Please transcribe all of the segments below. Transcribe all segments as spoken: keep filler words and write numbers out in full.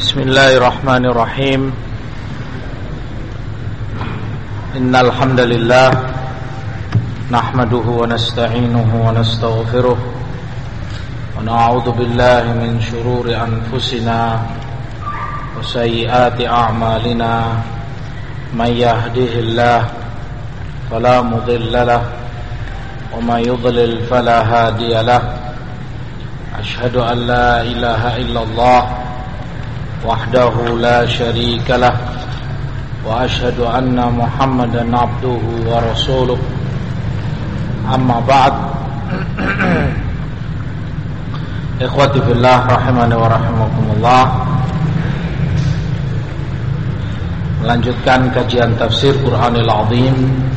Bismillahirrahmanirrahim. Innal hamdalillah nahmaduhu wa nasta'inuhu wa nastaghfiruh wa na'udzu billahi min shururi anfusina wa sayyiati a'malina. May yahdihillahu fala mudilla lahu wa may yudlil fala hadiya lahu. Asyhadu an la ilaha illallah wahdahu la syarika lah wa asyhadu anna Muhammadan abduhu wa rasuluh. Amma ba'd. Ikhwati fillah rahimani wa rahimakumullah. Melanjutkan kajian tafsir Qur'anil Azim,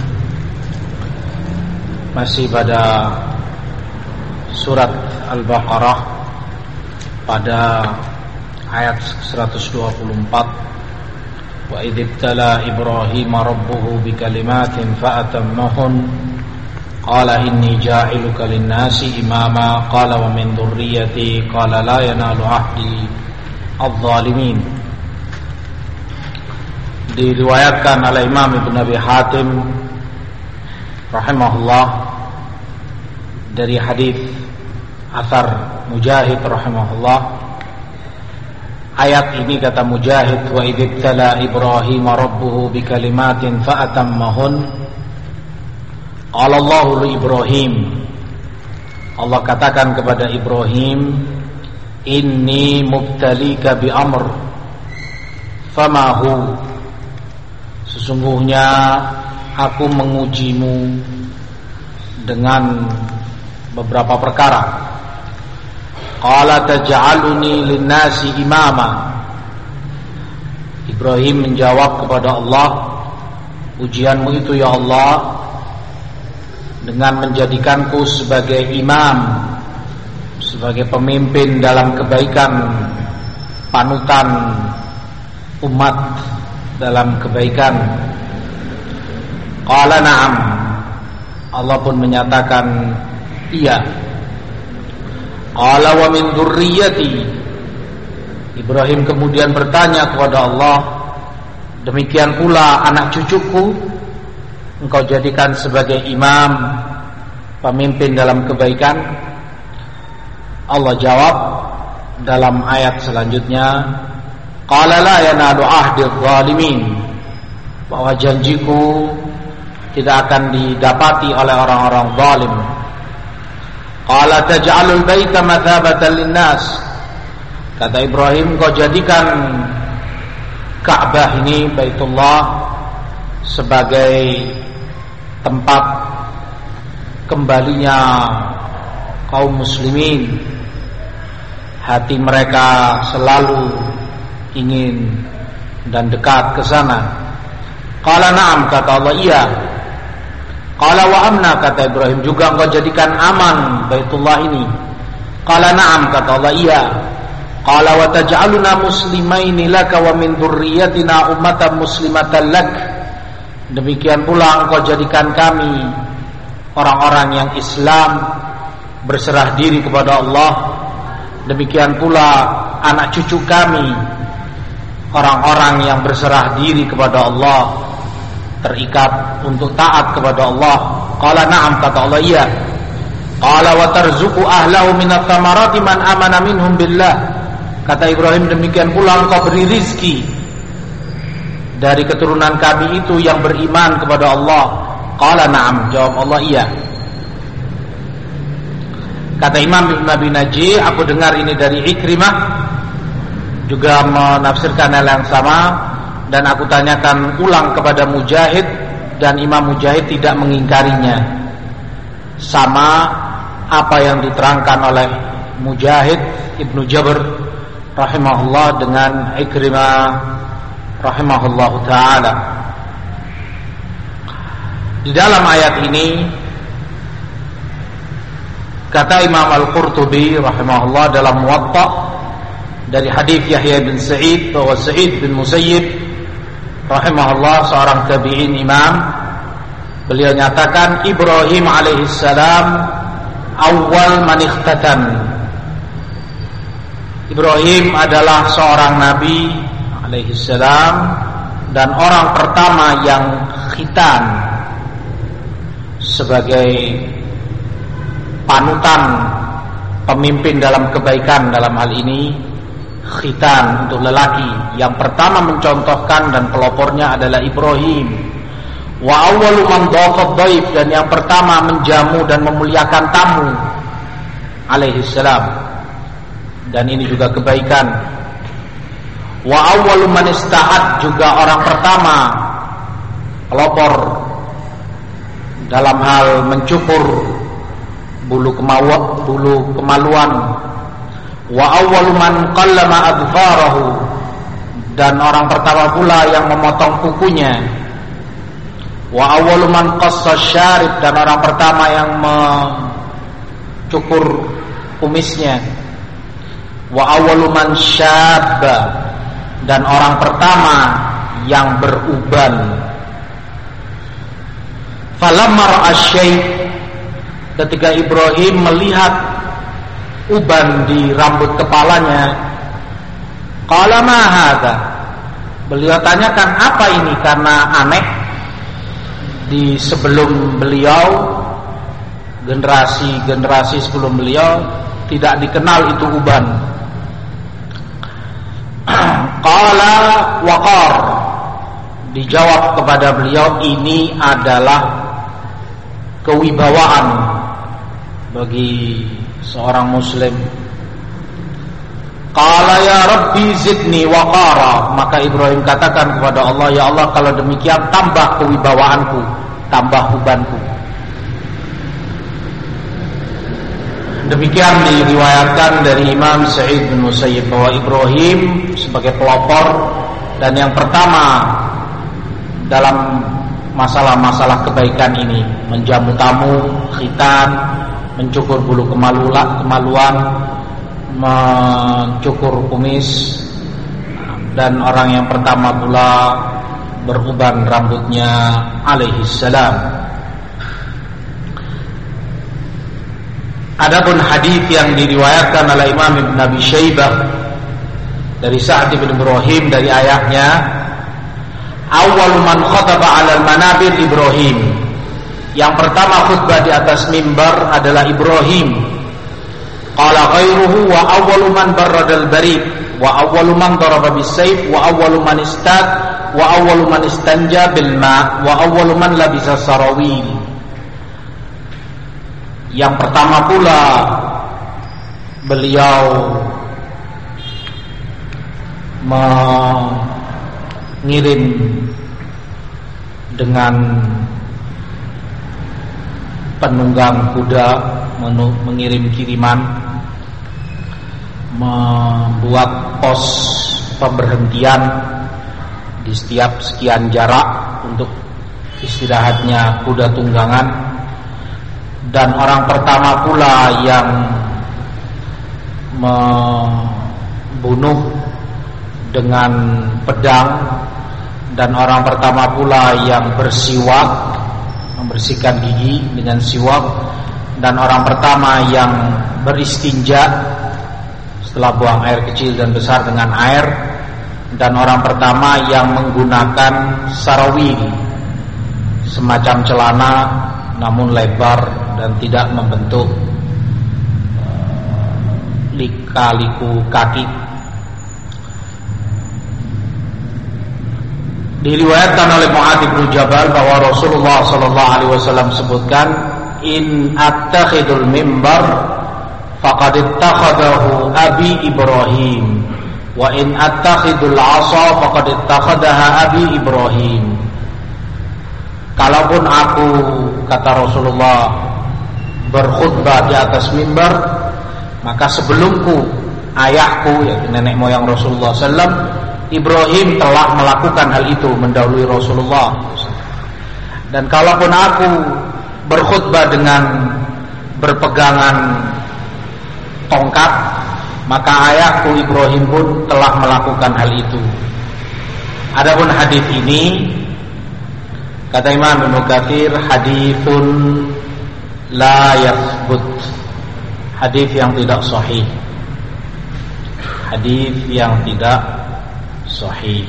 masih pada surat Al-Baqarah pada ayat seratus dua puluh empat. Wa idzibtala Ibrahim rabbuhu bikalimatin fa'atammahun qala inni ja'iluka lin-nasi imama qala wa min dzurriyyati qala la yanalu ahdi adh-dhalimin. Diriwayatkan oleh Imam Ibnu Abi Hatim rahimahullah dari hadis athar Mujahid rahimahullah. Ayat ini kata Mujahid, wa idzibtala Ibrahim rabbuhu bikalimatin fa'atammahun qala Allahu li Ibrahim. Allah katakan kepada Ibrahim, inni mubtalika bi amr famahu, sesungguhnya aku mengujimu dengan beberapa perkara. Qala taj'aluni lin-nasi imama. Ibrahim menjawab kepada Allah, ujianmu itu ya Allah dengan menjadikanku sebagai imam, sebagai pemimpin dalam kebaikan, panutan umat dalam kebaikan. Qala na'am. Allah pun menyatakan iya. Qala wa min dzurriyyati. Ibrahim kemudian bertanya kepada Allah, demikian pula anak cucuku engkau jadikan sebagai imam, pemimpin dalam kebaikan? Allah jawab dalam ayat selanjutnya, qala la yanalu ahdidz zalimin, bahwa janjiku tidak akan didapati oleh orang-orang zalim. Qala taj'alul baita mathabatan linnas. Kata Ibrahim, kau jadikan Ka'bah ini, Baitullah, sebagai tempat kembalinya kaum muslimin. Hati mereka selalu ingin dan dekat ke sana. Qala na'am, kata Allah, iya. Qala wa amna, kata Ibrahim, juga engkau jadikan aman Baitullah ini. Qala na'am, kata Allah, iya. Qala wa taj'aluna muslimaini laka wa min dzurriyyatina ummatan muslimatan lak. Demikian pula engkau jadikan kami orang-orang yang Islam, berserah diri kepada Allah. Demikian pula anak cucu kami orang-orang yang berserah diri kepada Allah, terikat untuk taat kepada Allah. Qala na'am, kata Allah, iya. Qala wa tarzuqu ahlahu minats thamarati man amana minhum billah. Kata Ibrahim, demikian pula engkau beri rizki dari keturunan kami itu yang beriman kepada Allah. Qala na'am, jawab Allah, iya. Kata Imam Ibn Abi Najih, aku dengar ini dari Ikrimah, juga menafsirkan hal yang sama, dan aku tanyakan ulang kepada Mujahid, dan Imam Mujahid tidak mengingkarinya. Sama apa yang diterangkan oleh Mujahid Ibnu Jabr rahimahullah dengan Ikrimah rahimahullah ta'ala. Di dalam ayat ini kata Imam Al-Qurtubi rahimahullah dalam Muwatta dari hadis Yahya bin Sa'id bahwa Sa'id bin Musayyib rahimahullah, seorang tabi'in imam, beliau nyatakan Ibrahim alaihissalam awal man ikhtatan. Ibrahim adalah seorang nabi alaihissalam dan orang pertama yang khitan sebagai panutan pemimpin dalam kebaikan. Dalam hal ini khitan untuk lelaki, yang pertama mencontohkan dan pelopornya adalah Ibrahim. Wa awwalu man dhafad dhaif, dan yang pertama menjamu dan memuliakan tamu alaihissalam, dan ini juga kebaikan. Wa awwalu man ista'ad, juga orang pertama pelopor dalam hal mencukur bulu kemaluan, bulu kemaluan. Wa awwalu man qallama adfarahu, dan orang pertama pula yang memotong kukunya. Wa awwalu man qassa syarib, dan orang pertama yang mencukur kumisnya. Wa awwalu man syabba, dan orang pertama yang beruban. Falamma ra'a syai', ketika Ibrahim melihat uban di rambut kepalanya, qala ma hadza, beliau tanyakan apa ini, karena aneh di sebelum beliau, generasi-generasi sebelum beliau tidak dikenal itu uban. Qala waqar, dijawab kepada beliau, ini adalah kewibawaan bagi seorang muslim. Qala ya Rabbi zidni waqara, maka Ibrahim katakan kepada Allah, ya Allah, kalau demikian tambah kewibawaanku, tambah ubanku. Demikian diriwayatkan dari Imam Sa'id bin Musayyib bahwa Ibrahim sebagai pelopor dan yang pertama dalam masalah-masalah kebaikan ini, menjamu tamu, khitan, mencukur bulu kemaluan, mencukur kumis, dan orang yang pertama pula beruban rambutnya alaihissalam. Adapun hadis yang diriwayatkan oleh Imam Ibn Abi Syaibah dari Sa'd bin Ibrahim dari ayahnya, awwalu man khataba 'alal manabir Ibrahim, yang pertama khutbah di atas mimbar adalah Ibrahim. Qala ghairuhu wa awwalu man barradal barid wa awwalu man daraba bis-sayf wa awwalu man istad wa awwalu man istanja bil ma' wa awwalu man labisa sarawil. Yang pertama pula beliau mengirim dengan penunggang kuda, mengirim kiriman, membuat pos pemberhentian di setiap sekian jarak untuk istirahatnya kuda tunggangan. Dan orang pertama pula yang membunuh dengan pedang, dan orang pertama pula yang bersiwak, membersihkan gigi dengan siwak, dan orang pertama yang beristinja setelah buang air kecil dan besar dengan air, dan orang pertama yang menggunakan sarawil, semacam celana namun lebar dan tidak membentuk lika-liku kaki. Diriwayatkan oleh Mu'adz bin Jabal bahwa Rasulullah sallallahu alaihi wasallam sebutkan, in attakhidul mimbar faqad ittakhadahu abi Ibrahim wa in attakhidul 'asa faqad ittakhadaha abi Ibrahim. Kalaupun aku, kata Rasulullah, berkhutbah di atas mimbar, maka sebelumku, ayahku, yaitu nenek moyang Rasulullah sallallahu alaihi wasallam, Ibrahim telah melakukan hal itu, mendahului Rasulullah. Dan kalaupun aku berkhutbah dengan berpegangan tongkat, maka ayahku Ibrahim pun telah melakukan hal itu. Adapun hadis ini, kata Imam Ibnu Katsir, haditsun la yathbut, hadis yang tidak sahih. hadis yang tidak sahih.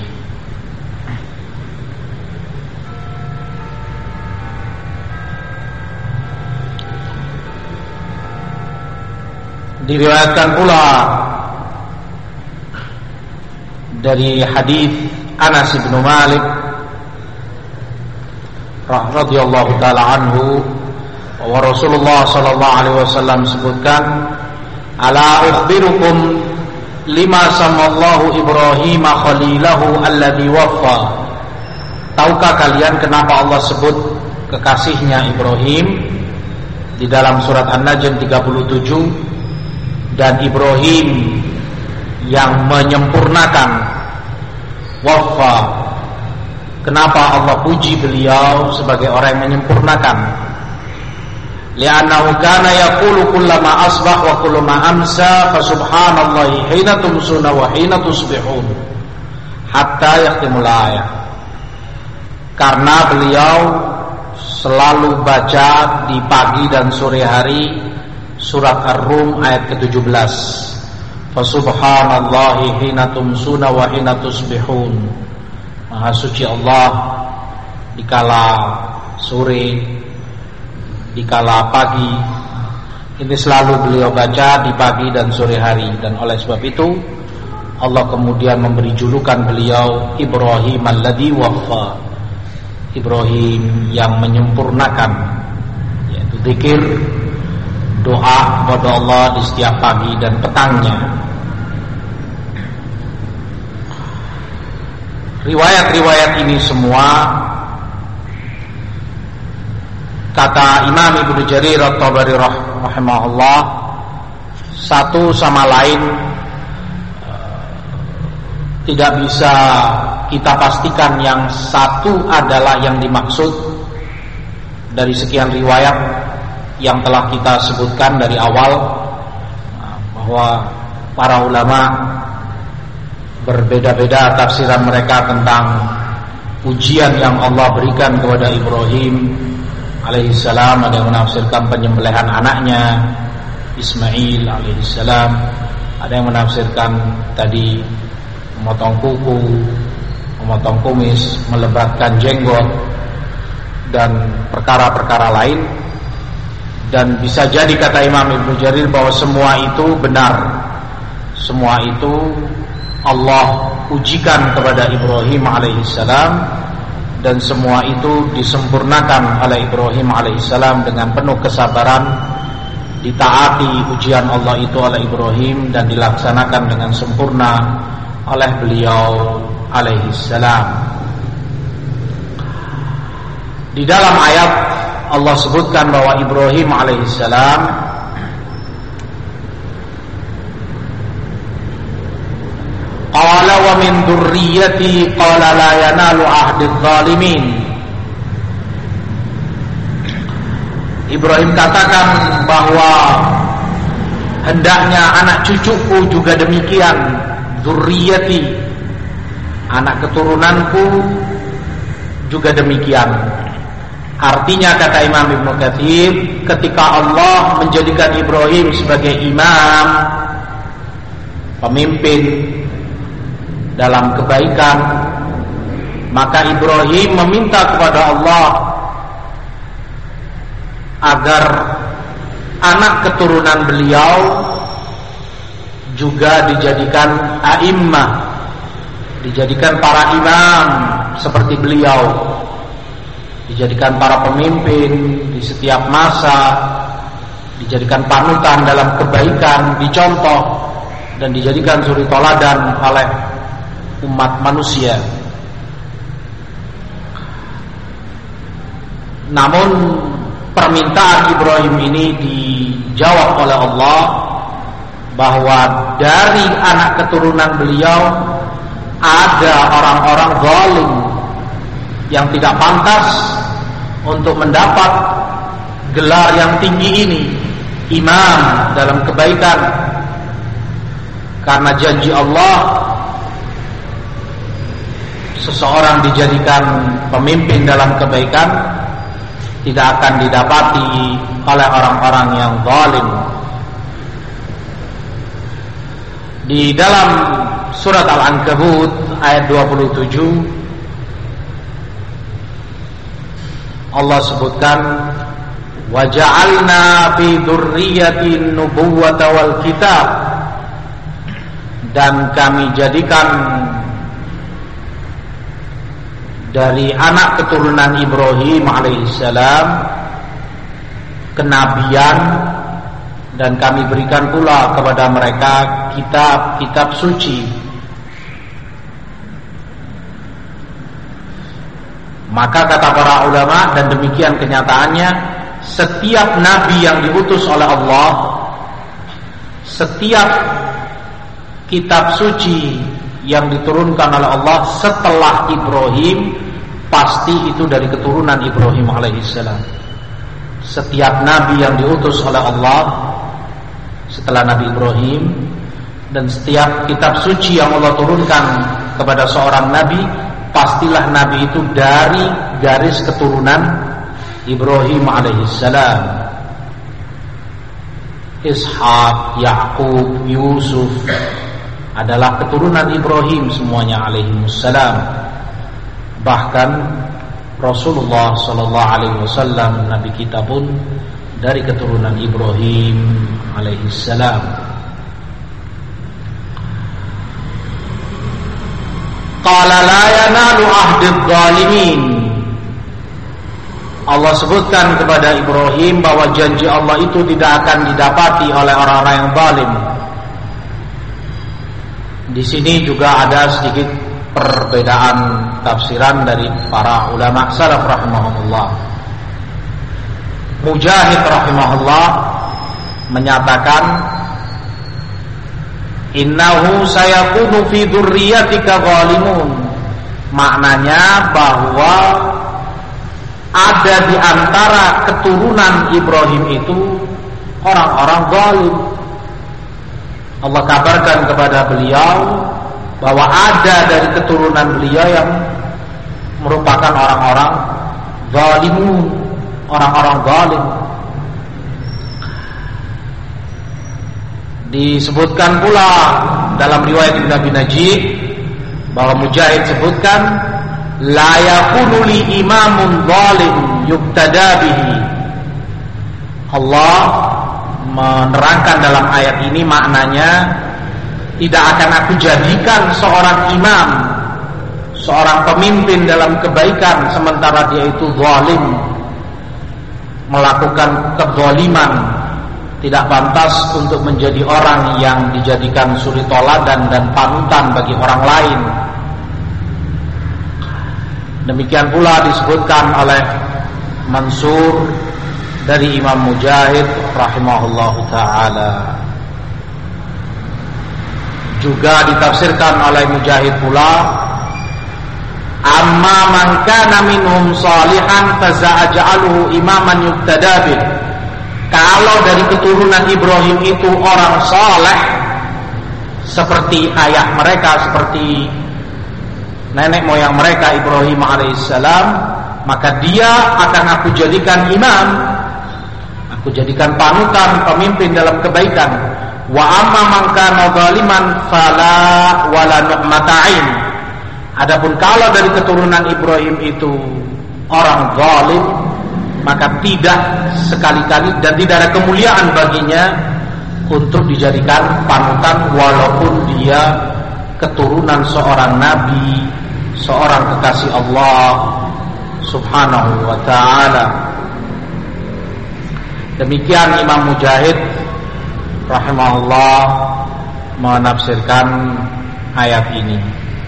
Diriwayatkan pula dari hadis Anas bin Malik radhiyallahu taala anhu, wa Rasulullah sallallahu alaihi wasallam sebutkan, ala ukhbirukum lima samallahu Ibrahim khalilahu alladhi waffa. Tahukah kalian kenapa Allah sebut kekasihnya Ibrahim di dalam surat An-Najm tiga puluh tujuh, dan Ibrahim yang menyempurnakan waffa? Kenapa Allah puji beliau sebagai orang yang menyempurnakan? Li'annahu kana yaqulu kullama asbah wa kullama amsa fa subhanallahi hina tumsuna wa hina tusbihun hatta yahtimul ayat. Karena beliau selalu baca di pagi dan sore hari surat Ar-Rum ayat ketujuh belas. Fa subhanallahi hina tumsuna wa hina tusbihun. Maha suci Allah dikala sore, dikala pagi. Ini selalu beliau baca di pagi dan sore hari. Dan oleh sebab itu Allah kemudian memberi julukan beliau Ibrahim alladhi waffa, Ibrahim yang menyempurnakan, yaitu zikir, doa kepada Allah di setiap pagi dan petangnya. Riwayat-riwayat ini semua, kata Imam Ibnu Jarir At-Tabari rahimahullah, satu sama lain tidak bisa kita pastikan yang satu adalah yang dimaksud dari sekian riwayat yang telah kita sebutkan dari awal, bahwa para ulama berbeda-beda tafsiran mereka tentang ujian yang Allah berikan kepada Ibrahim alaihissalam. Ada yang menafsirkan penyembelihan anaknya Ismail alaihissalam, ada yang menafsirkan tadi memotong kuku, memotong kumis, melebatkan jenggot, dan perkara-perkara lain. Dan bisa jadi kata Imam Ibnu Jarir bahwa semua itu benar, semua itu Allah ujikan kepada Ibrahim alaihissalam, dan semua itu disempurnakan oleh Ibrahim alaihissalam dengan penuh kesabaran. Ditaati ujian Allah itu oleh Ibrahim dan dilaksanakan dengan sempurna oleh beliau alaihissalam. Di dalam ayat Allah sebutkan bahwa Ibrahim alaihissalam qala wa min dzurriyyati qala la yanalu ahdidz zalimin. Ibrahim katakan bahwa hendaknya anak cucuku juga demikian, dzurriyyati, anak keturunanku juga demikian. Artinya kata Imam Ibnu Katsir, ketika Allah menjadikan Ibrahim sebagai imam, pemimpin dalam kebaikan, maka Ibrahim meminta kepada Allah agar anak keturunan beliau juga dijadikan a'immah, dijadikan para imam seperti beliau, dijadikan para pemimpin di setiap masa, dijadikan panutan dalam kebaikan, dicontoh dan dijadikan suri toladan oleh umat manusia. Namun permintaan Ibrahim ini dijawab oleh Allah bahwa dari anak keturunan beliau ada orang-orang zalim yang tidak pantas untuk mendapat gelar yang tinggi ini, imam dalam kebaikan. Karena janji Allah, seseorang dijadikan pemimpin dalam kebaikan tidak akan didapati oleh orang-orang yang zalim. Di dalam surat Al-Ankabut ayat dua puluh tujuh Allah sebutkan wa ja'alna fi dzurriyyatin nubuwwata wal kitab, dan kami jadikan dari anak keturunan Ibrahim alaihissalam kenabian, dan kami berikan pula kepada mereka kitab-kitab suci. Maka kata para ulama, dan demikian kenyataannya, setiap nabi yang diutus oleh Allah, setiap kitab suci yang diturunkan oleh Allah setelah Ibrahim, pasti itu dari keturunan Ibrahim alaihissalam. Setiap nabi yang diutus oleh Allah setelah Nabi Ibrahim, dan setiap kitab suci yang Allah turunkan kepada seorang nabi, pastilah nabi itu dari garis keturunan Ibrahim alaihissalam. Ishak, Yakub, Yusuf adalah keturunan Ibrahim semuanya alaihissalam. Bahkan Rasulullah sallallahu alaihi wasallam, nabi kita pun dari keturunan Ibrahim alaihissalam. Qala la yanalu ahdidz zalimin. Allah sebutkan kepada Ibrahim bahwa janji Allah itu tidak akan didapati oleh orang-orang yang zalim. Di sini juga ada sedikit perbedaan tafsiran dari para ulama salaf rahimahumullah. Mujahid rahimahullah menyatakan innahu sayakunu fi dzurriyyatika zalimun. Maknanya bahwa ada di antara keturunan Ibrahim itu orang-orang zalim. Allah kabarkan kepada beliau bahwa ada dari keturunan beliau yang merupakan orang-orang zalimun, orang-orang zalim. Disebutkan pula dalam riwayat Ibnu Abi Najih bahwa Mujahid sebutkan la yakunu li imamun zalim yuktada bihi. Allah menerangkan dalam ayat ini maknanya, tidak akan aku jadikan seorang imam, seorang pemimpin dalam kebaikan sementara dia itu zalim, melakukan kezaliman. Tidak pantas untuk menjadi orang yang dijadikan suri toladan dan panutan bagi orang lain. Demikian pula disebutkan oleh Mansur dari Imam Mujahid rahimahullahu ta'ala. Juga ditafsirkan oleh Mujahid pula, amma man kana minhum salihan faza'aj'aluhu imaman yuktada bih. Kalau dari keturunan Ibrahim itu orang saleh seperti ayah mereka, seperti nenek moyang mereka Ibrahim alaihissalam, maka dia akan aku jadikan imam, aku jadikan panutan, pemimpin dalam kebaikan. Wa amma man kana zaliman fala wala nu'matain. Adapun kalau dari keturunan Ibrahim itu orang zalim, maka tidak sekali-kali dan tidak ada kemuliaan baginya untuk dijadikan panutan walaupun dia keturunan seorang nabi, seorang kekasih Allah subhanahu wa ta'ala. Demikian Imam Mujahid rahimahullah menafsirkan ayat ini.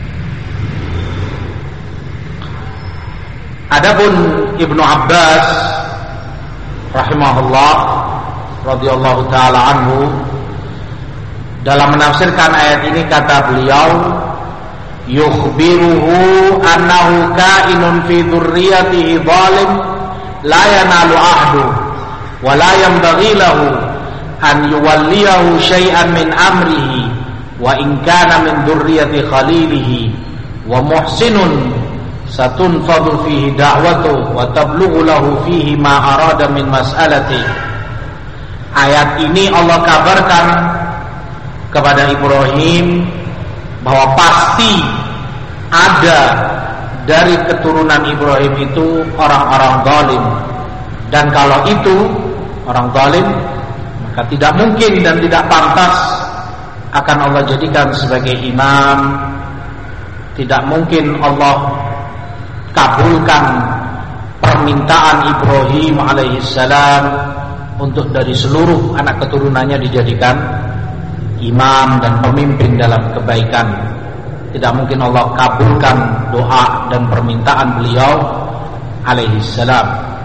Adapun Ibnu Abbas rahimahullah radhiyallahu taala anhu dalam menafsirkan ayat ini, kata beliau, yukhbiruhu annahu kainun fi dzurriyyatihi zalim la yanalu ahdu wa la yanbaghi lahu an yuwalliyahu syai'an min amrihi wa in kana min dzurriyyati khalilihi wa muhsinun satunfadu fihi da'watu wa tablughu lahu fihi ma arada min mas'alati. Ayat ini Allah kabarkan kepada Ibrahim bahwa pasti ada dari keturunan Ibrahim itu orang-orang zalim, dan kalau itu orang zalim, maka tidak mungkin dan tidak pantas akan Allah jadikan sebagai imam. Tidak mungkin Allah kabulkan permintaan Ibrahim alaihissalam untuk dari seluruh anak keturunannya dijadikan imam dan pemimpin dalam kebaikan. Tidak mungkin Allah kabulkan doa dan permintaan beliau alaihissalam.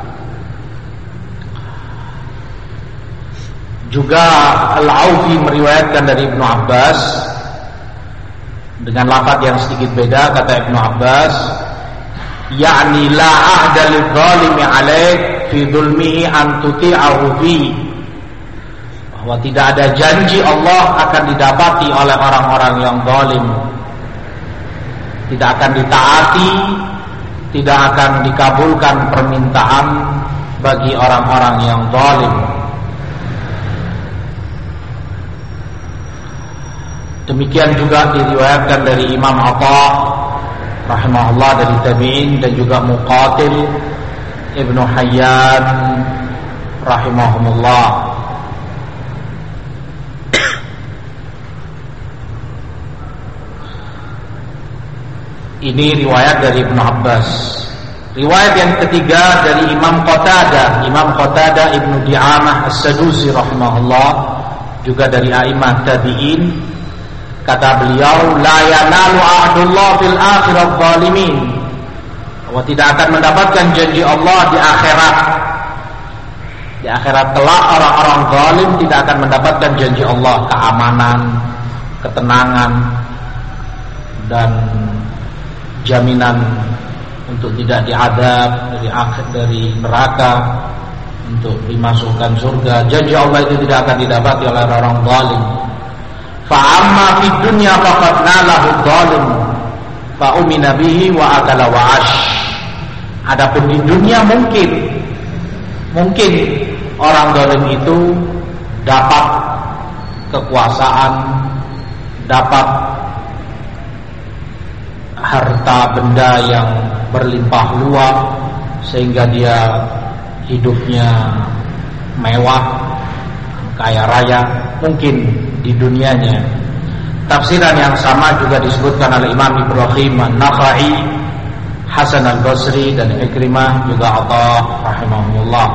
Juga Al-Aufi meriwayatkan dari Ibnu Abbas dengan lafaz yang sedikit beda. Kata Ibnu Abbas, yakni la ahda lidh-dhalimi 'alaik fi dhulmihi an tuti'ahu fi, bahwa tidak ada janji Allah akan didapati oleh orang-orang yang zalim, tidak akan ditaati, tidak akan dikabulkan permintaan bagi orang-orang yang zalim. Demikian juga diriwayatkan dari Imam Atha rahimahullah dari tabi'in, dan juga Muqatil, Ibnu Hayyan rahimahumullah. Ini riwayat dari Ibnu Abbas. Riwayat yang ketiga dari Imam Qatadah, Imam Qatadah Ibnu Di'amah As-Sadusi rahimahullah, juga dari a'imah tabi'in. Kata beliau, la yanalu ahdullah fil akhirat zalimin, bahwa tidak akan mendapatkan janji Allah di akhirat. Di akhirat kelak orang-orang zalim tidak akan mendapatkan janji Allah, keamanan, ketenangan, dan jaminan untuk tidak diadab dari akhir dari neraka, untuk dimasukkan surga. Janji Allah itu tidak akan didapati oleh orang zalim. Fa amma fid dunya faqad nalahu zalim fa umina bihi wa akala wa ash. Adapun di dunia mungkin mungkin orang zalim itu dapat kekuasaan, dapat harta benda yang berlimpah ruah, sehingga dia hidupnya mewah, kaya raya, mungkin di dunianya. Tafsiran yang sama juga disebutkan oleh Imam Ibrahim An-Nakhai, Hasan Al-Basri, dan Ikrimah, juga Atha rahimahullah.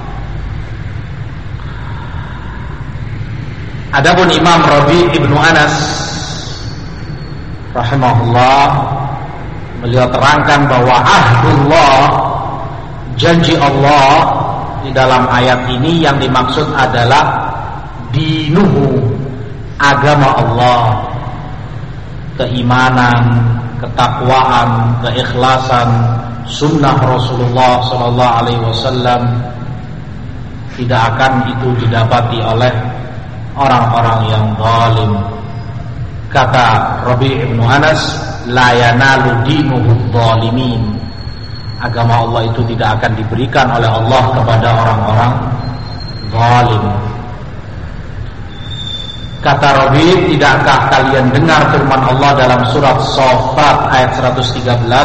Adapun Imam Rabi' Ibnu Anas rahimahullah, beliau terangkan bahwa ahdullah, janji Allah di dalam ayat ini yang dimaksud adalah dinuhu, agama Allah, keimanan, ketakwaan, keikhlasan, sunnah Rasulullah sallallahu alaihi wasallam. Tidak akan itu didapati oleh orang-orang yang zalim. Kata Rabi' Ibnu Anas, la yanalu dinuhu zalimin, agama Allah itu tidak akan diberikan oleh Allah kepada orang-orang zalim. Kata Rabi', tidakkah kalian dengar firman Allah dalam surat Shaffat ayat seratus tiga belas?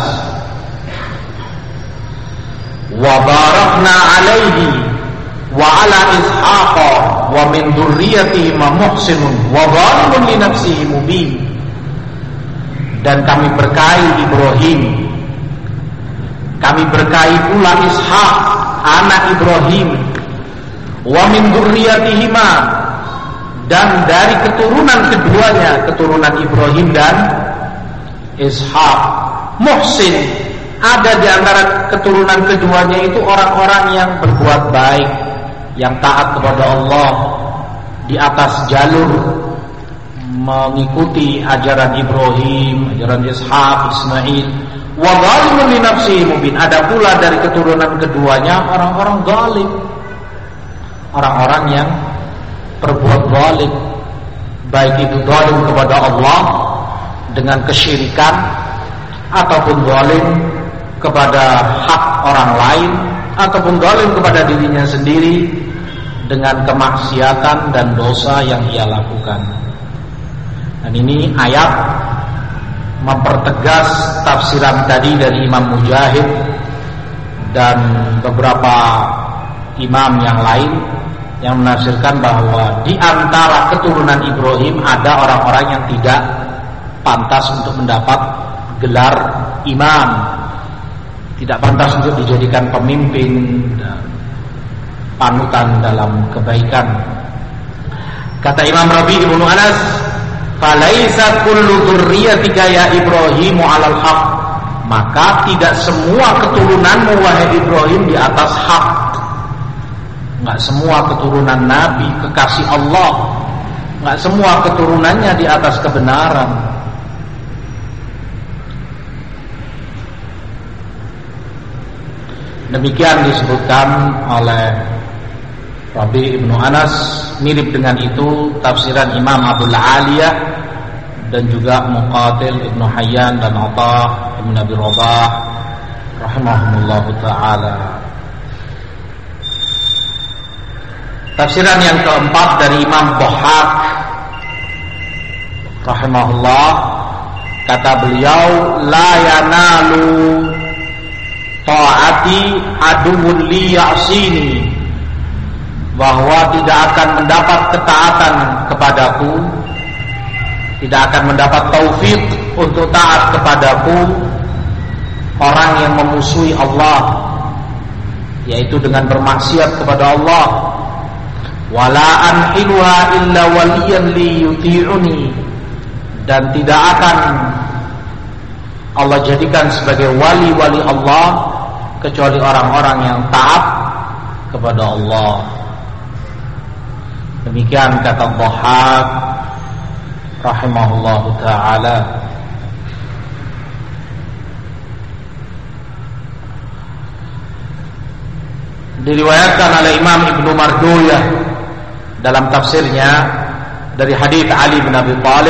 Wa barakna alaihi wa ala ishaqa wa min dzurriyyatihi muhsinun wa zalimun li nafsihi mubin. Dan kami berkahi Ibrahim, kami berkahi pula Ishaq anak Ibrahim, wa min dzurriyyatihi, dan dari keturunan keduanya, keturunan Ibrahim dan Ishaq, muhsin, ada di antara keturunan keduanya itu orang-orang yang berbuat baik, yang taat kepada Allah di atas jalur mengikuti ajaran Ibrahim, ajaran Ishaq, Ismail. Wa zalimun li nafsihi mubin, ada pula dari keturunan keduanya orang-orang zalim, orang-orang yang berbuat zalim, baik itu zalim kepada Allah dengan kesyirikan, ataupun zalim kepada hak orang lain, ataupun zalim kepada dirinya sendiri dengan kemaksiatan dan dosa yang ia lakukan. Dan ini ayat mempertegas tafsiran tadi dari Imam Mujahid dan beberapa imam yang lain yang menafsirkan bahwa di antara keturunan Ibrahim ada orang-orang yang tidak pantas untuk mendapat gelar imam, tidak pantas untuk dijadikan pemimpin dan panutan dalam kebaikan. Kata Imam Rabi' Ibnu Anas, "Falaisa kullu dzurriyyatika ya Ibrahimu 'alal haq." Maka tidak semua keturunanmu wahai Ibrahim di atas hak. Enggak semua keturunan Nabi kekasih Allah, enggak semua keturunannya di atas kebenaran. Demikian disebutkan oleh Rabi' Ibnu Anas. Mirip dengan itu tafsiran Imam Abdul Aliyah dan juga Muqatil Ibnu Hayyan dan Atha Ibnu Abi Rabah rahimahumullahu ta'ala. Tafsiran yang keempat dari Imam Dhahhak rahimahullah, kata beliau, la yanalu ta'ati aduwwun li ya'sini, bahwa tidak akan mendapat ketaatan kepadaku, tidak akan mendapat taufik untuk taat kepadaku orang yang memusuhi Allah, yaitu dengan bermaksiat kepada Allah. Wala anhiluha illa waliyan li yuti'uni, dan tidak akan Allah jadikan sebagai wali-wali Allah kecuali orang-orang yang taat kepada Allah. Demikian kata Dhahhak rahimahullahu ta'ala. Diriwayatkan oleh Imam Ibnu Marduyah dalam tafsirnya dari hadits Ali bin Abi Thalib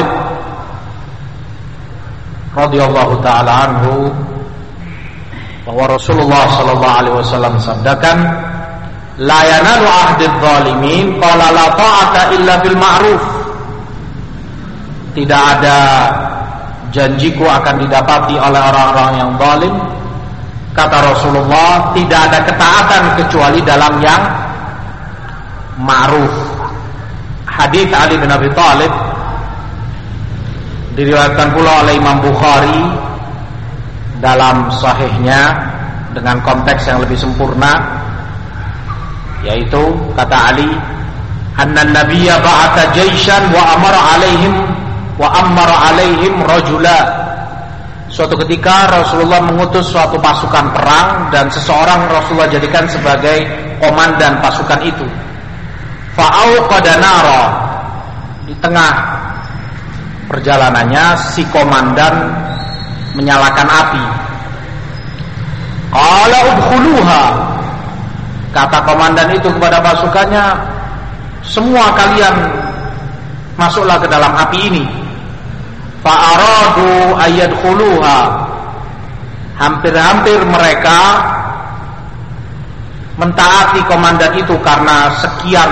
radhiyallahu ta'ala anhu, bahwa Rasulullah sallallahu alaihi wasallam sabdakan, la yanalu ahdidz zalimin qala la ta'ata illa bil ma'ruf. Tidak ada janjiku akan didapati oleh orang-orang yang zalim, kata Rasulullah, tidak ada ketaatan kecuali dalam yang ma'ruf. Hadits Ali bin Abi Thalib diriwayatkan pula oleh Imam Bukhari dalam sahihnya dengan konteks yang lebih sempurna, yaitu kata Ali, anna nabiyya ba'atha jaishan wa amara alaihim wa amara alaihim rajula. Suatu ketika Rasulullah mengutus suatu pasukan perang dan seseorang Rasulullah jadikan sebagai komandan pasukan itu. Fa'auqada nara, di tengah perjalanannya si komandan menyalakan api. Qala udkhuluha, kata komandan itu kepada pasukannya, semua kalian masuklah ke dalam api ini. Fa'aradu ayyadkhuluha, hampir-hampir mereka mentaati komandan itu karena sekian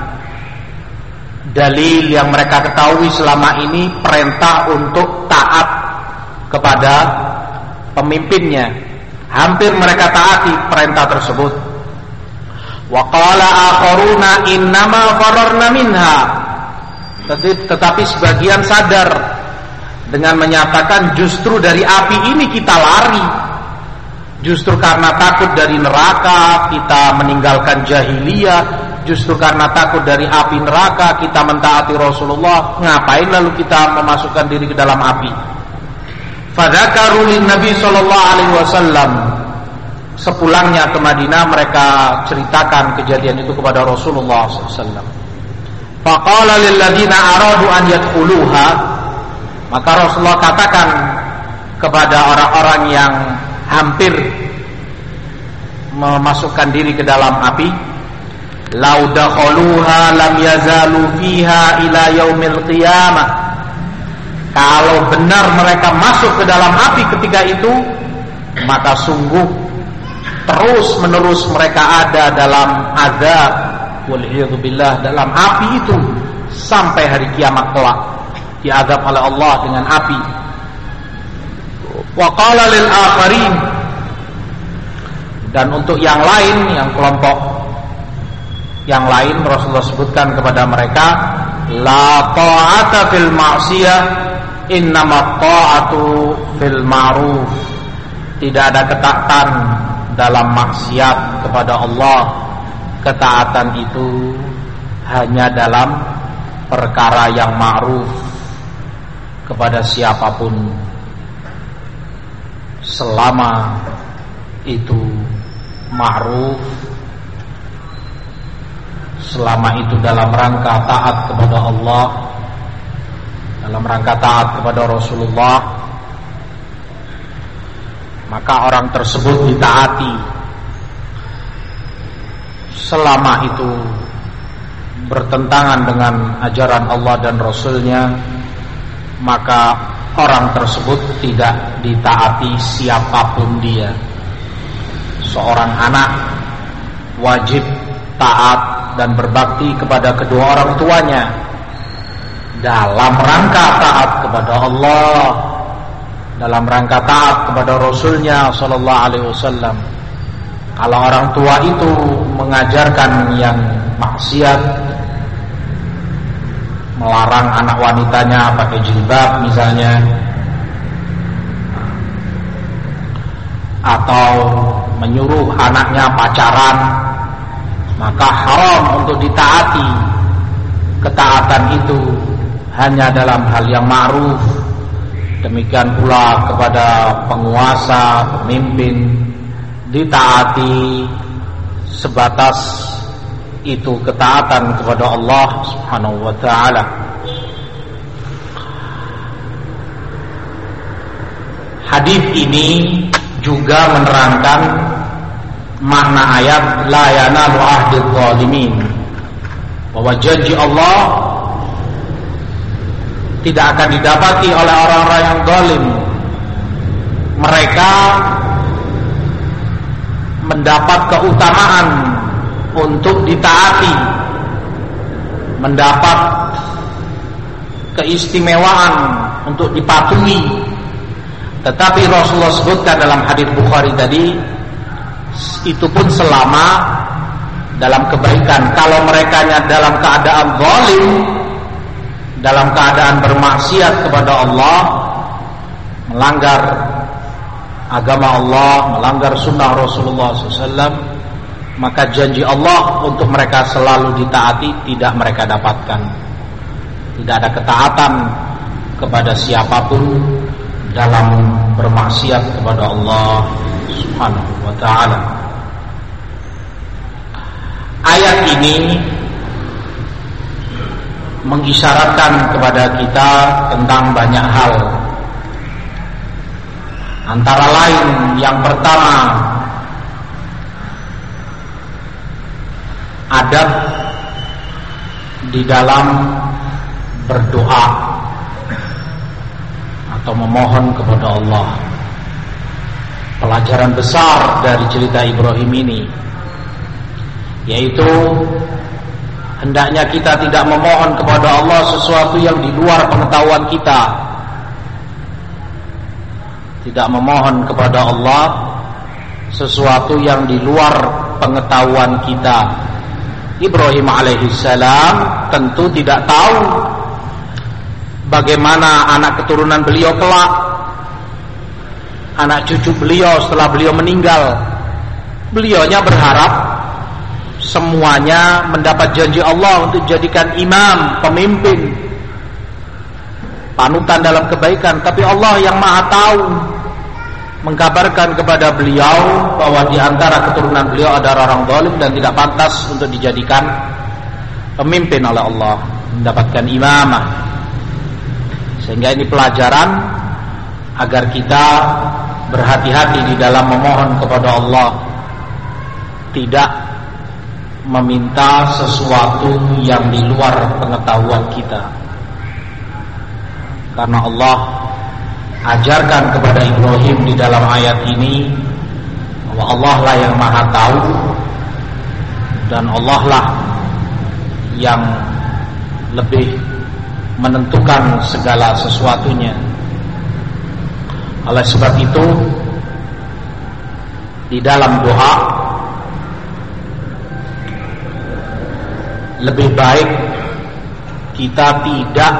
dalil yang mereka ketahui selama ini perintah untuk taat kepada pemimpinnya. Hampir mereka taati perintah tersebut. Wa qala akharuna innama fararna minha, tetapi sebagian sadar dengan menyatakan justru dari api ini kita lari, justru karena takut dari neraka kita meninggalkan jahiliyah, justru karena takut dari api neraka kita mentaati Rasulullah. Ngapain lalu kita memasukkan diri ke dalam api? Fadzakaru lin Nabi sallallahu alaihi wasallam, sepulangnya ke Madinah mereka ceritakan kejadian itu kepada Rasulullah sallallahu alaihi wasallam. Faqala lil ladzina aradu an yadkhuluha, maka Rasulullah katakan kepada orang-orang yang hampir memasukkan diri ke dalam api, lau dakhaluha lam yazalu fiha ila yaumil qiyamah. Kalau benar mereka masuk ke dalam api ketika itu, maka sungguh terus menerus mereka ada dalam azab, wal'iyadzubillah, dalam api itu sampai hari kiamat kelak. diazab oleh Allah dengan api. Wa qala lil akharin, dan untuk yang lain, yang kelompok yang lain Rasulullah sebutkan kepada mereka, la ta'ata fil ma'siyah, innama ta'atu fil ma'ruf. Tidak ada ketaatan dalam maksiat kepada Allah. Ketaatan itu hanya dalam perkara yang ma'ruf, kepada siapapun, selama itu ma'ruf, selama itu dalam rangka taat kepada Allah, dalam rangka taat kepada Rasulullah, maka orang tersebut ditaati. Selama itu bertentangan dengan ajaran Allah dan Rasulnya, maka orang tersebut tidak ditaati siapapun dia. Seorang anak wajib taat dan berbakti kepada kedua orang tuanya dalam rangka taat kepada Allah, dalam rangka taat kepada Rasulnya Sallallahu Alaihi Wasallam. Kalau orang tua itu mengajarkan yang maksiat, melarang anak wanitanya pakai jilbab misalnya, atau menyuruh anaknya pacaran, maka haram untuk ditaati. Ketaatan itu hanya dalam hal yang ma'ruf. Demikian pula kepada penguasa, pemimpin, ditaati sebatas itu ketaatan kepada Allah Subhanahu wa ta'ala. Hadis ini juga menerangkan makna ayat la yanalu ahdil zalimin, bahwa janji Allah tidak akan didapati oleh orang-orang yang zalim. Mereka mendapat keutamaan untuk ditaati, mendapat keistimewaan untuk dipatuhi. Tetapi Rasulullah sebutkan dalam hadis Bukhari tadi, itu pun selama dalam kebaikan. Kalau merekanya dalam keadaan zalim, dalam keadaan bermaksiat kepada Allah, melanggar agama Allah, melanggar sunnah Rasulullah shallallahu alaihi wasallam, maka janji Allah untuk mereka selalu ditaati tidak mereka dapatkan. Tidak ada ketaatan kepada siapapun dalam bermaksiat kepada Allah Subhanahu wa ta'ala. Ayat ini mengisyaratkan kepada kita tentang banyak hal. Antara lain, yang pertama, adab di dalam berdoa atau memohon kepada Allah. Pelajaran besar dari cerita Ibrahim ini, yaitu hendaknya kita tidak memohon kepada Allah sesuatu yang di luar pengetahuan kita. Tidak memohon kepada Allah sesuatu yang di luar pengetahuan kita. Ibrahim alaihissalam tentu tidak tahu bagaimana anak keturunan beliau kelak, anak cucu beliau setelah beliau meninggal. Beliaunya berharap semuanya mendapat janji Allah untuk dijadikan imam, pemimpin, panutan dalam kebaikan. Tapi Allah yang maha tahu mengkabarkan kepada beliau bahwa di antara keturunan beliau ada orang zalim dan tidak pantas untuk dijadikan pemimpin oleh Allah, mendapatkan imamah. Sehingga ini pelajaran agar kita berhati-hati di dalam memohon kepada Allah, tidak meminta sesuatu yang di luar pengetahuan kita. Karena Allah ajarkan kepada Ibrahim di dalam ayat ini bahwa Allah lah yang maha tahu, dan Allah lah yang lebih menentukan segala sesuatunya. Oleh sebab itu, di dalam doa lebih baik kita tidak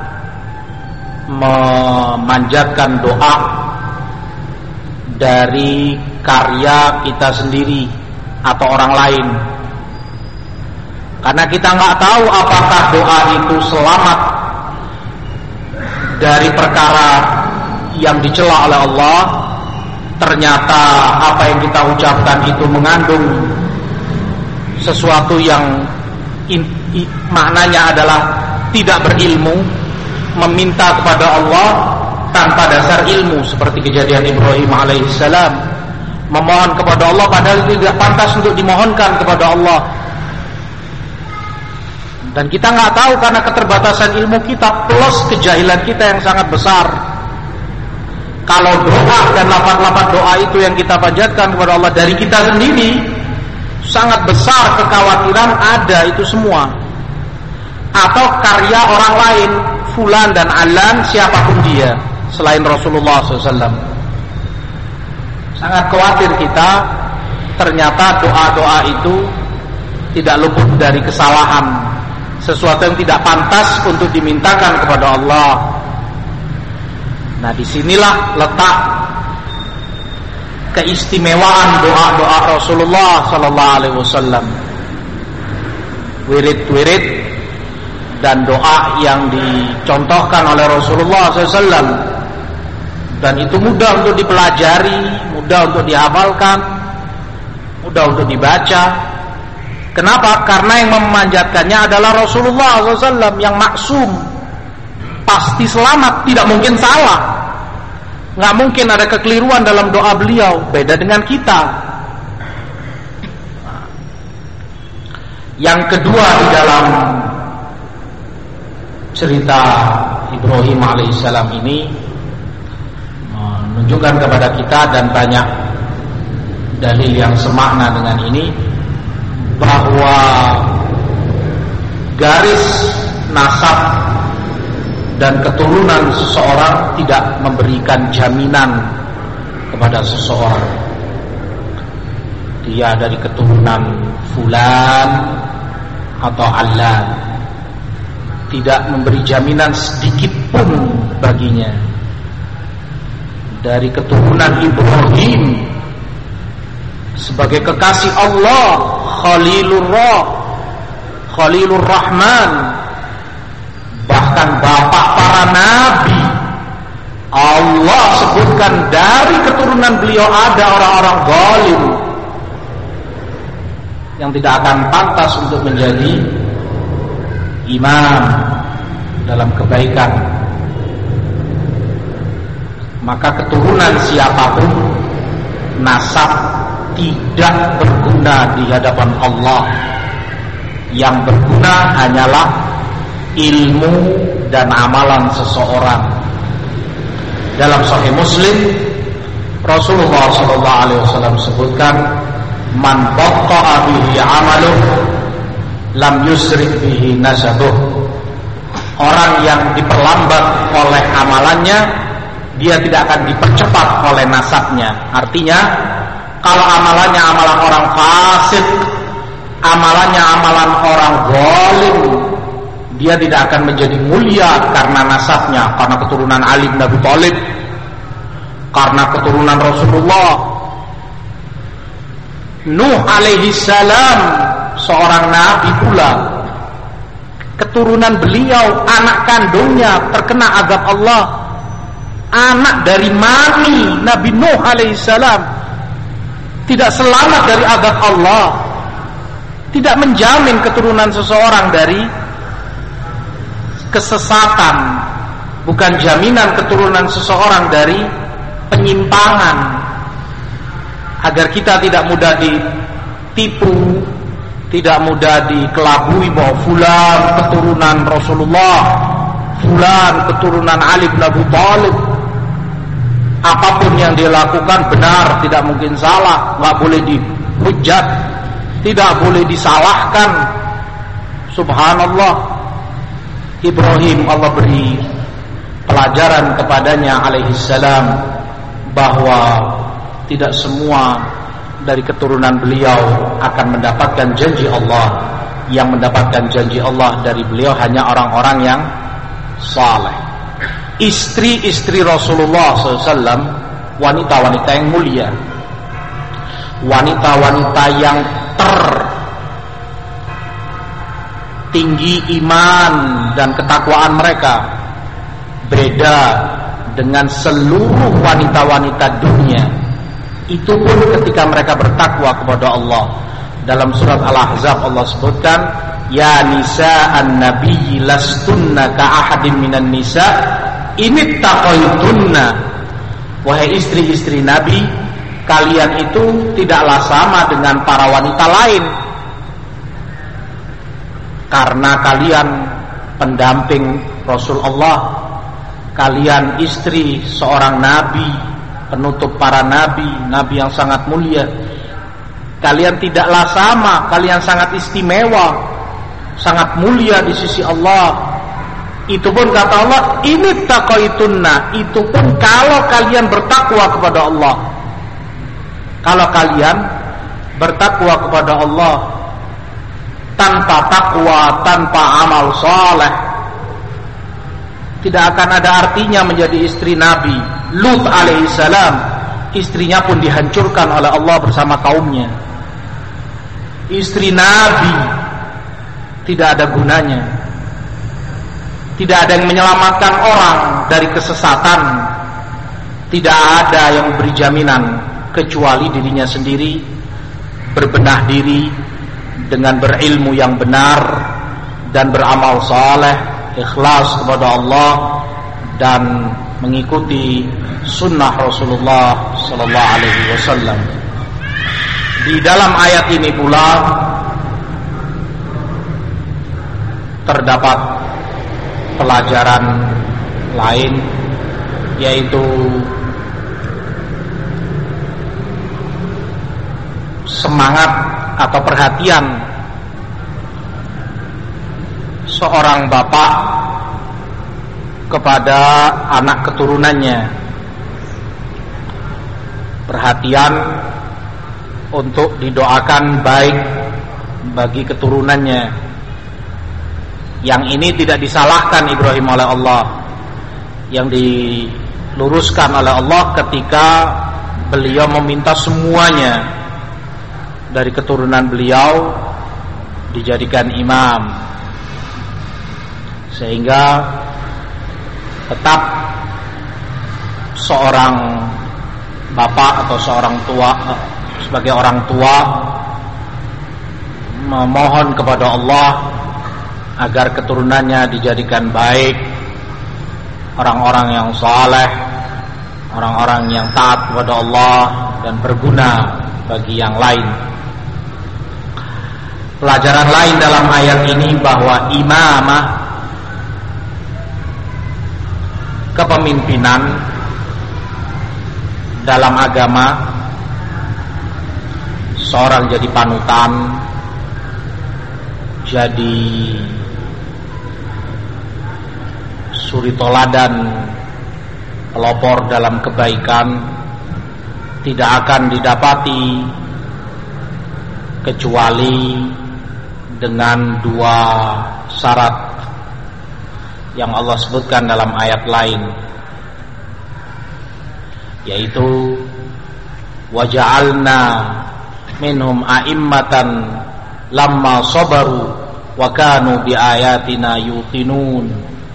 memanjatkan doa dari karya kita sendiri atau orang lain, karena kita nggak tahu apakah doa itu selamat dari perkara yang dicela oleh Allah. Ternyata apa yang kita ucapkan itu mengandung sesuatu yang in, in, maknanya adalah tidak berilmu, meminta kepada Allah tanpa dasar ilmu, seperti kejadian Ibrahim alaihissalam, memohon kepada Allah padahal tidak pantas untuk dimohonkan kepada Allah. Dan kita nggak tahu karena keterbatasan ilmu kita plus kejahilan kita yang sangat besar. Kalau doa dan lafaz-lafaz doa itu yang kita panjatkan kepada Allah dari kita sendiri, sangat besar kekhawatiran ada itu semua. Atau karya orang lain, fulan dan alan, siapapun dia selain Rasulullah shallallahu alaihi wasallam. Sangat khawatir kita, ternyata doa-doa itu tidak luput dari kesalahan, sesuatu yang tidak pantas untuk dimintakan kepada Allah. Nah, disinilah letak keistimewaan doa-doa Rasulullah Sallallahu Alaihi Wasallam. Wirid-wirid dan doa yang dicontohkan oleh Rasulullah Sallallahu Alaihi Wasallam, dan itu mudah untuk dipelajari, mudah untuk dihafalkan, mudah untuk dibaca. Kenapa? Karena yang memanjatkannya adalah Rasulullah Sallallahu Alaihi Wasallam yang maksum, pasti selamat, tidak mungkin salah. Nggak mungkin ada kekeliruan dalam doa beliau, beda dengan kita. Yang kedua, di dalam cerita Ibrahim alaihissalam ini menunjukkan kepada kita, dan banyak dalil yang semakna dengan ini, bahwa garis nasab dan keturunan seseorang tidak memberikan jaminan kepada seseorang. Dia dari keturunan fulan atau allan, tidak memberi jaminan sedikit pun baginya. Dari keturunan Ibrahim sebagai kekasih Allah, Khalilur Rah, Khalilur Rahman, bahkan bapak para nabi, Allah sebutkan dari keturunan beliau ada orang-orang zalim yang tidak akan pantas untuk menjadi imam dalam kebaikan. Maka keturunan siapapun, nasab tidak berguna di hadapan Allah. Yang berguna hanyalah ilmu dan amalan seseorang. Dalam Sahih Muslim, Rasulullah Sallallahu Alaihi Wasallam sebutkan, man batta'a bihi amaluh lam yusrik bihi nasabuh. Orang yang diperlambat oleh amalannya, dia tidak akan dipercepat oleh nasabnya. Artinya, kalau amalannya amalan orang fasik, amalannya amalan orang zalim, dia tidak akan menjadi mulia karena nasabnya, karena keturunan Ali bin Abi Thalib, karena keturunan Rasulullah. Nuh alaihi salam seorang nabi pula, keturunan beliau, anak kandungnya terkena azab Allah. Anak dari mami Nabi Nuh alaihi salam tidak selamat dari azab Allah. Tidak menjamin keturunan seseorang dari kesesatan, bukan jaminan keturunan seseorang dari penyimpangan. Agar kita tidak mudah ditipu, tidak mudah dikelabui bahwa fulan keturunan Rasulullah, fulan keturunan Ali bin Abi Thalib. Apapun yang dia lakukan benar, tidak mungkin salah, nggak boleh dihujat, tidak boleh disalahkan. Subhanallah. Ibrahim Allah beri pelajaran kepadanya alaihissalam bahwa tidak semua dari keturunan beliau akan mendapatkan janji Allah. Yang mendapatkan janji Allah dari beliau hanya orang-orang yang saleh. Istri-istri Rasulullah shallallahu alaihi wasallam, wanita-wanita yang mulia, wanita-wanita yang tertinggi iman dan ketakwaan mereka, beda dengan seluruh wanita-wanita dunia. Itu pun ketika mereka bertakwa kepada Allah. Dalam surat Al-Ahzab Allah sebutkan, ya nisa'an nabiyyi lastunna ka'ahadin minan nisa inittaqaitunna. Wahai istri-istri Nabi, kalian itu tidaklah sama dengan para wanita lain, karena kalian pendamping Rasulullah, kalian istri seorang nabi, penutup para nabi, nabi yang sangat mulia. Kalian tidaklah sama, kalian sangat istimewa, sangat mulia di sisi Allah. Itu pun kata Allah, ini taqaitunna, itu pun kalau kalian bertakwa kepada Allah. Kalau kalian bertakwa kepada Allah, tanpa takwa, tanpa amal saleh, tidak akan ada artinya menjadi istri Nabi. Lut alaihissalam, istrinya pun dihancurkan oleh Allah bersama kaumnya. Istri Nabi tidak ada gunanya. Tidak ada yang menyelamatkan orang dari kesesatan. Tidak ada yang beri jaminan kecuali dirinya sendiri berbenah diri dengan berilmu yang benar dan beramal saleh, ikhlas kepada Allah dan mengikuti sunnah Rasulullah sallallahu alaihi wasallam. Di dalam ayat ini pula terdapat pelajaran lain, yaitu semangat atau perhatian seorang bapak kepada anak keturunannya, perhatian untuk didoakan baik bagi keturunannya. Yang ini tidak disalahkan Ibrahim oleh Allah, yang diluruskan oleh Allah ketika beliau meminta semuanya dari keturunan beliau dijadikan imam, sehingga tetap seorang bapak atau seorang tua, sebagai orang tua, memohon kepada Allah agar keturunannya dijadikan baik, orang-orang yang saleh, orang-orang yang taat kepada Allah dan berguna bagi yang lain. Pelajaran lain dalam ayat ini bahwa imamah, kepemimpinan dalam agama, seorang jadi panutan, jadi suri toladan, pelopor dalam kebaikan, tidak akan didapati kecuali dengan dua syarat yang Allah sebutkan dalam ayat lain, yaitu waja'alna minhum a'immatan lamma sabaru wa kanu biayatina yuqinun.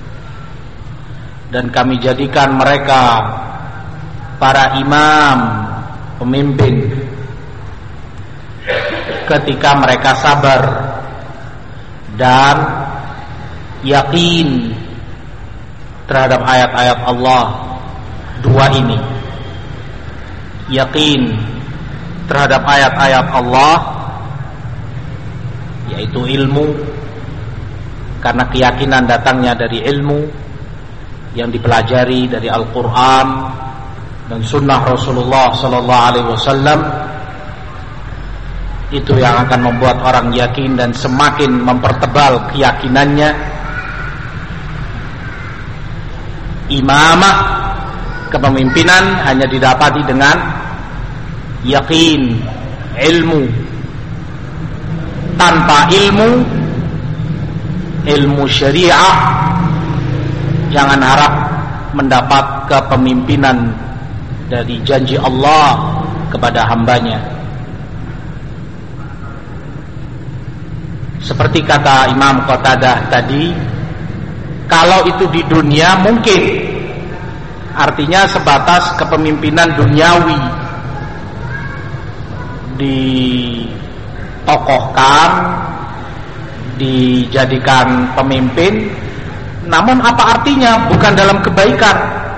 Dan kami jadikan mereka para imam, pemimpin, ketika mereka sabar dan yakin terhadap ayat-ayat Allah. Dua ini, yakin terhadap ayat-ayat Allah, yaitu ilmu, karena keyakinan datangnya dari ilmu yang dipelajari dari Al-Quran dan Sunnah Rasulullah Sallallahu Alaihi Wasallam. Itu yang akan membuat orang yakin dan semakin mempertebal keyakinannya. Imamah, kepemimpinan hanya didapati dengan yakin, ilmu. Tanpa ilmu, ilmu syariah, jangan harap mendapat kepemimpinan dari janji Allah kepada hambanya. Seperti kata Imam Qatadah tadi, kalau itu di dunia mungkin, artinya sebatas kepemimpinan duniawi, ditokohkan, dijadikan pemimpin. Namun apa artinya? Bukan dalam kebaikan.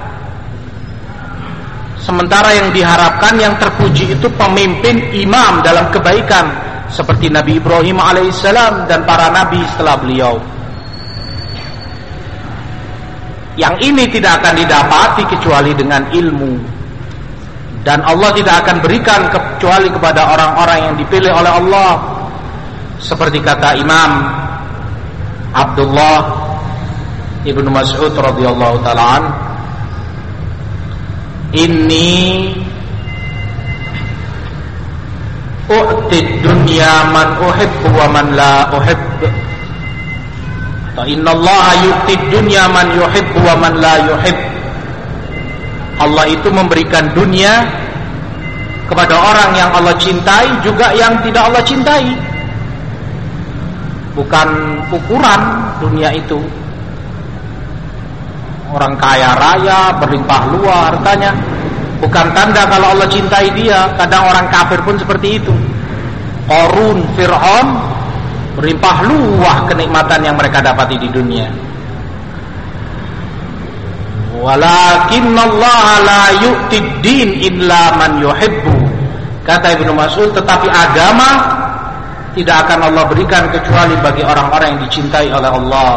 Sementara yang diharapkan, yang terpuji itu pemimpin, imam dalam kebaikan, seperti Nabi Ibrahim alaihissalam dan para nabi setelah beliau. Yang ini tidak akan didapati kecuali dengan ilmu, dan Allah tidak akan berikan kecuali kepada orang-orang yang dipilih oleh Allah. Seperti kata Imam Abdullah Ibnu Mas'ud radhiyallahu ta'ala an, inni u'tid dunya man uhibbu wa man la uhibbu, atau innallaha yu'tid dunya man yuhibbu wa man la yuhibbu. Allah itu memberikan dunia kepada orang yang Allah cintai, juga yang tidak Allah cintai. Bukan ukuran dunia itu. Orang kaya raya, berlimpah luar hartanya, bukan tanda kalau Allah cintai dia. Kadang orang kafir pun seperti itu. Qarun, Fir'aun, berlimpah luah kenikmatan yang mereka dapati di dunia. Walakinnallaha la yu'tid din illa man yuhibbu. Kata Ibnu Mas'ud, tetapi agama tidak akan Allah berikan kecuali bagi orang-orang yang dicintai oleh Allah,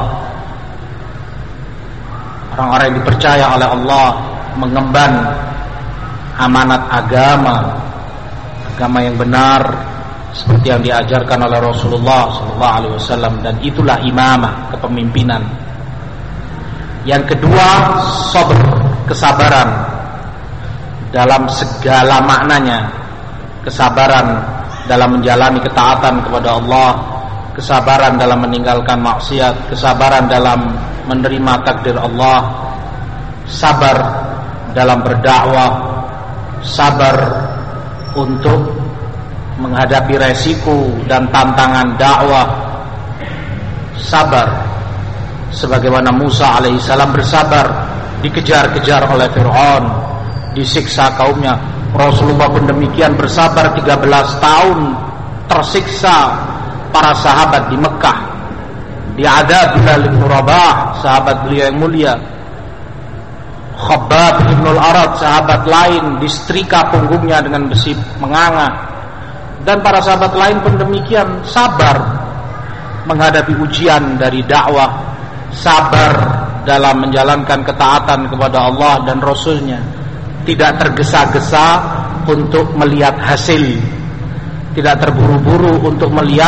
orang-orang yang dipercaya oleh Allah, mengemban amanat agama, agama yang benar seperti yang diajarkan oleh Rasulullah sallallahu alaihi wasallam. Dan itulah imamah, kepemimpinan. Yang kedua, sabr, kesabaran dalam segala maknanya. Kesabaran dalam menjalani ketaatan kepada Allah, kesabaran dalam meninggalkan maksiat, kesabaran dalam menerima takdir Allah, sabar dalam berdakwah, sabar untuk menghadapi resiko dan tantangan dakwah, sabar sebagaimana Musa alaihissalam bersabar dikejar-kejar oleh Fir'aun, disiksa kaumnya. Rasulullah pun demikian, bersabar tiga belas tahun tersiksa para sahabat di Mekah, diadab Bilal bin Rabah, sahabat beliau yang mulia. Khabbab bin al-Arad, sahabat lain, disetrika punggungnya dengan besi menganga. Dan para sahabat lain pun demikian, sabar menghadapi ujian dari dakwah, sabar dalam menjalankan ketaatan kepada Allah dan Rasulnya, tidak tergesa-gesa untuk melihat hasil, tidak terburu-buru untuk melihat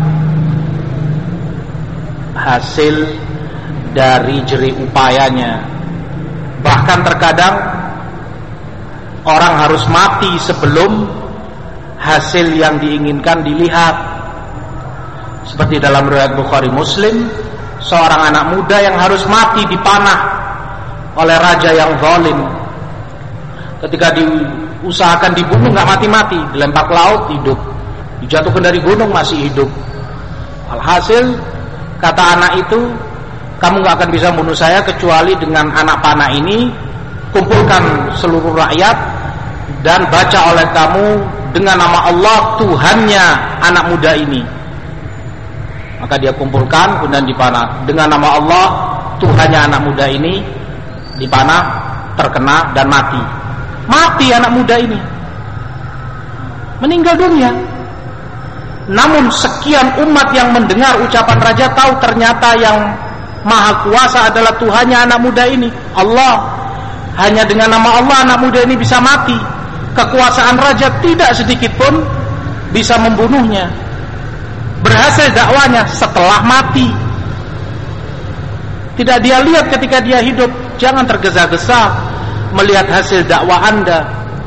hasil dari jerih upayanya. Bahkan terkadang orang harus mati sebelum hasil yang diinginkan dilihat. Seperti dalam riwayat Bukhari Muslim, seorang anak muda yang harus mati dipanah oleh raja yang zalim. Ketika diusahakan dibunuh nggak mati-mati, dilempar ke laut hidup, dijatuhkan dari gunung masih hidup. Alhasil kata anak itu, kamu nggak akan bisa bunuh saya kecuali dengan anak panah ini. Kumpulkan seluruh rakyat dan baca oleh kamu dengan nama Allah Tuhannya anak muda ini. Maka dia kumpulkan kemudian dipanah dengan nama Allah Tuhannya anak muda ini, dipanah, terkena dan mati. Mati anak muda ini, meninggal dunia. Namun sekian umat yang mendengar ucapan raja tahu ternyata yang maha kuasa adalah Tuhannya anak muda ini, Allah. Hanya dengan nama Allah anak muda ini bisa mati. Kekuasaan raja tidak sedikit pun bisa membunuhnya. Berhasil dakwanya setelah mati. Tidak dia lihat ketika dia hidup. jangan tergesa-gesa melihat hasil dakwah Anda.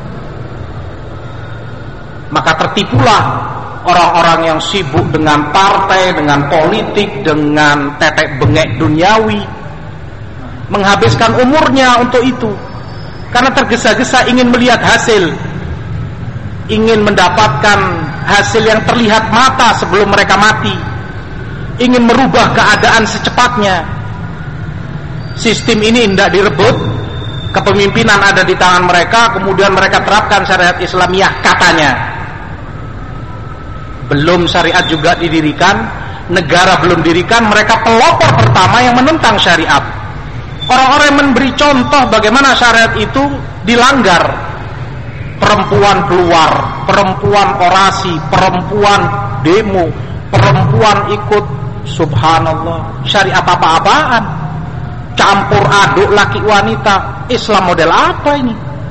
Maka tertipulah orang-orang yang sibuk dengan partai, dengan politik, dengan tetek bengek duniawi, menghabiskan umurnya untuk itu karena tergesa-gesa ingin melihat hasil, ingin mendapatkan hasil yang terlihat mata sebelum mereka mati, ingin merubah keadaan secepatnya. Sistem ini tidak direbut, kepemimpinan ada di tangan mereka, kemudian mereka terapkan syariat Islamiyah katanya. Belum syariat juga didirikan, negara belum didirikan, mereka pelopor pertama yang menentang syariat. Orang-orang yang memberi contoh bagaimana syariat itu dilanggar. Perempuan keluar, perempuan orasi, perempuan demo, perempuan ikut, subhanallah, syariat apa-apaan, campur aduk laki wanita. Islam model apa ini?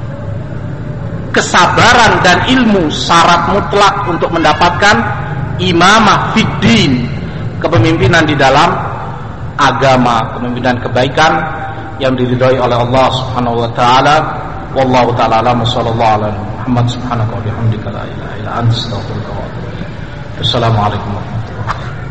Kesabaran dan ilmu syarat mutlak untuk mendapatkan imamah fiddin, kepemimpinan di dalam agama, kepemimpinan kebaikan yang diridhai oleh Allah Subhanahu wa taala. Wallahu taala alam, sallallahu alaihi Muhammad subhanaka wa bihamdika la ilaha illa anta astaghfiruka wa atubu ilaik. Assalamualaikum warahmatullahi wabarakatuh.